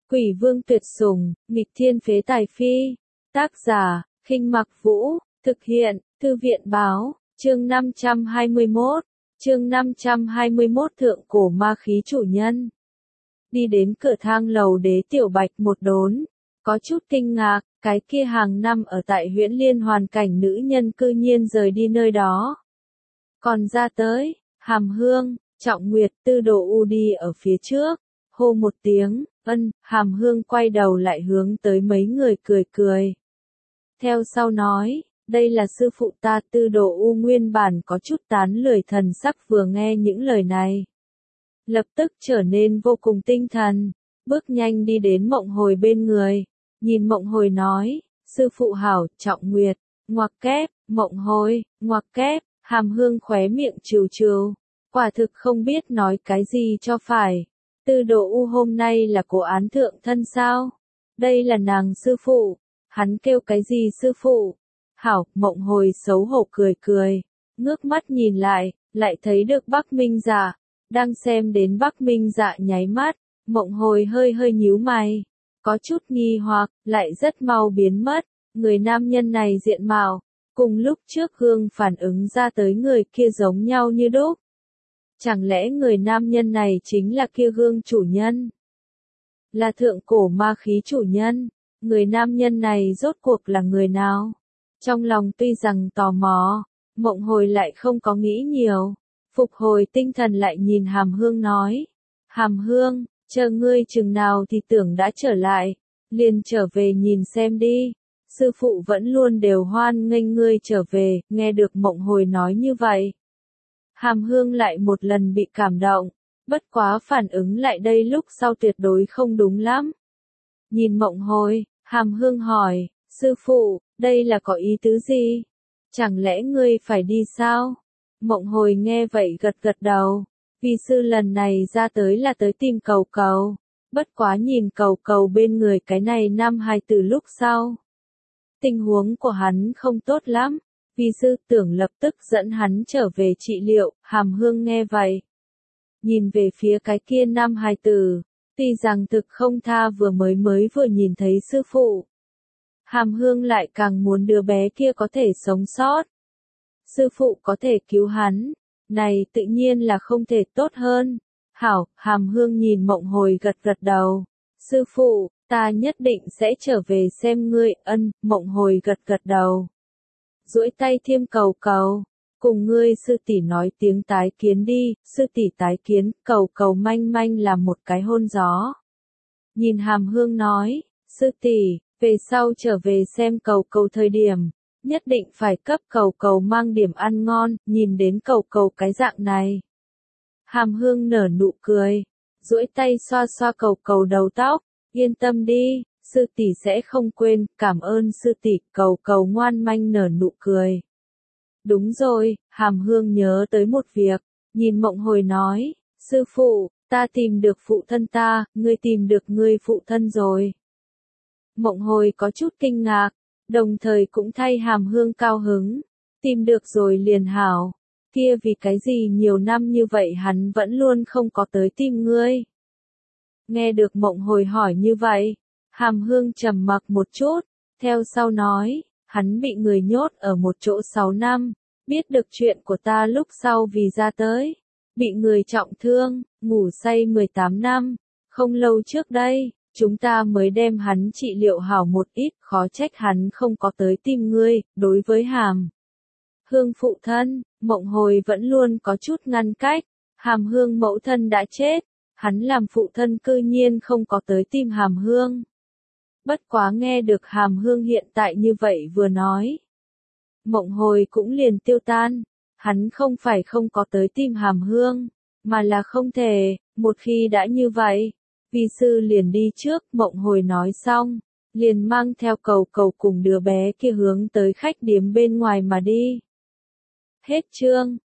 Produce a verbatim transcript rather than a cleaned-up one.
Quỷ vương tuyệt sủng, nghịch thiên phế tài phi. Tác giả, Khinh Mặc Vũ, thực hiện, Thư viện báo, chương năm trăm hai mươi mốt, chương năm trăm hai mươi mốt thượng cổ ma khí chủ nhân. Đi đến cửa thang lầu Đế Tiểu Bạch một đốn, có chút kinh ngạc, cái kia hàng năm ở tại Huyễn Liên hoàn cảnh nữ nhân cư nhiên rời đi nơi đó. Còn ra tới, Hàm Hương, Trọng Nguyệt, Tư Đồ U đi ở phía trước, hô một tiếng, ân, Hàm Hương quay đầu lại hướng tới mấy người cười cười. Theo sau nói, đây là sư phụ ta. Tư Đồ U nguyên bản có chút tán lười thần sắc vừa nghe những lời này. Lập tức trở nên vô cùng tinh thần, bước nhanh đi đến Mộng Hồi bên người, nhìn Mộng Hồi nói, sư phụ hảo. Trọng Nguyệt, ngoặc kép, Mộng Hồi, ngoặc kép, Hàm Hương khóe miệng trừ trừ, quả thực không biết nói cái gì cho phải. Tư Đồ U hôm nay là cố án thượng thân sao? Đây là nàng sư phụ. Hắn kêu cái gì sư phụ? Hảo. Mộng Hồi xấu hổ cười cười, ngước mắt nhìn lại, lại thấy được Bắc Minh Dạ. Đang xem đến Bắc Minh Dạ nháy mắt, Mộng Hồi hơi hơi nhíu mày, có chút nghi hoặc, lại rất mau biến mất. Người nam nhân này diện mạo, cùng lúc trước Hương phản ứng ra tới người kia giống nhau như đúc. Chẳng lẽ người nam nhân này chính là kia Gương chủ nhân? Là thượng cổ ma khí chủ nhân? Người nam nhân này rốt cuộc là người nào? Trong lòng tuy rằng tò mò, Mộng Hồi lại không có nghĩ nhiều. Phục hồi tinh thần lại nhìn Hàm Hương nói. Hàm Hương, chờ ngươi chừng nào thì tưởng đã trở lại, liền trở về nhìn xem đi. Sư phụ vẫn luôn đều hoan nghênh ngươi trở về. Nghe được Mộng Hồi nói như vậy, Hàm Hương lại một lần bị cảm động, bất quá phản ứng lại đây lúc sau tuyệt đối không đúng lắm. Nhìn Mộng Hồi, Hàm Hương hỏi, sư phụ, đây là có ý tứ gì? Chẳng lẽ ngươi phải đi sao? Mộng Hồi nghe vậy gật gật đầu, vì sư lần này ra tới là tới tìm Cầu Cầu, bất quá nhìn Cầu Cầu bên người cái này năm hài từ lúc sau. Tình huống của hắn không tốt lắm, vì sư tưởng lập tức dẫn hắn trở về trị liệu. Hàm Hương nghe vậy, nhìn về phía cái kia nam hài tử, tuy rằng thực không tha vừa mới mới vừa nhìn thấy sư phụ. Hàm Hương lại càng muốn đứa bé kia có thể sống sót. Sư phụ có thể cứu hắn, này tự nhiên là không thể tốt hơn. Hảo. Hàm Hương nhìn Mộng Hồi gật gật đầu. Sư phụ, ta nhất định sẽ trở về xem ngươi. Ân. Mộng Hồi gật gật đầu, duỗi tay thiêm Cầu Cầu, cùng ngươi sư tỷ nói tiếng tái kiến đi. Sư tỷ tái kiến. Cầu Cầu manh manh làm một cái hôn gió, nhìn Hàm Hương nói, sư tỷ, về sau trở về xem Cầu Cầu thời điểm, nhất định phải cấp Cầu Cầu mang điểm ăn ngon. Nhìn đến Cầu Cầu cái dạng này, Hàm Hương nở nụ cười, duỗi tay xoa xoa Cầu Cầu đầu tóc, yên tâm đi, sư tỷ sẽ không quên. Cảm ơn sư tỷ. Cầu Cầu ngoan manh nở nụ cười. Đúng rồi, Hàm Hương nhớ tới một việc, nhìn Mộng Hồi nói, sư phụ, ta tìm được phụ thân ta. Ngươi tìm được ngươi phụ thân rồi? Mộng Hồi có chút kinh ngạc, đồng thời cũng thay Hàm Hương cao hứng. Tìm được rồi liền hảo, kia vì cái gì nhiều năm như vậy hắn vẫn luôn không có tới tìm ngươi? Nghe được Mộng Hồi hỏi như vậy, Hàm Hương trầm mặc một chút, theo sau nói, hắn bị người nhốt ở một chỗ sáu năm, biết được chuyện của ta lúc sau vì ra tới, bị người trọng thương, ngủ say mười tám năm, không lâu trước đây, chúng ta mới đem hắn trị liệu hảo một ít. Khó trách hắn không có tới tìm ngươi. Đối với Hàm Hương phụ thân, Mộng Hồi vẫn luôn có chút ngăn cách. Hàm Hương mẫu thân đã chết, hắn làm phụ thân cư nhiên không có tới tìm Hàm Hương. Bất quá nghe được Hàm Hương hiện tại như vậy vừa nói, Mộng Hồi cũng liền tiêu tan. Hắn không phải không có tới tìm Hàm Hương, mà là không thể. Một khi đã như vậy, vi sư liền đi trước. Mộng Hồi nói xong, liền mang theo Cầu Cầu cùng đứa bé kia hướng tới khách điếm bên ngoài mà đi. Hết chương.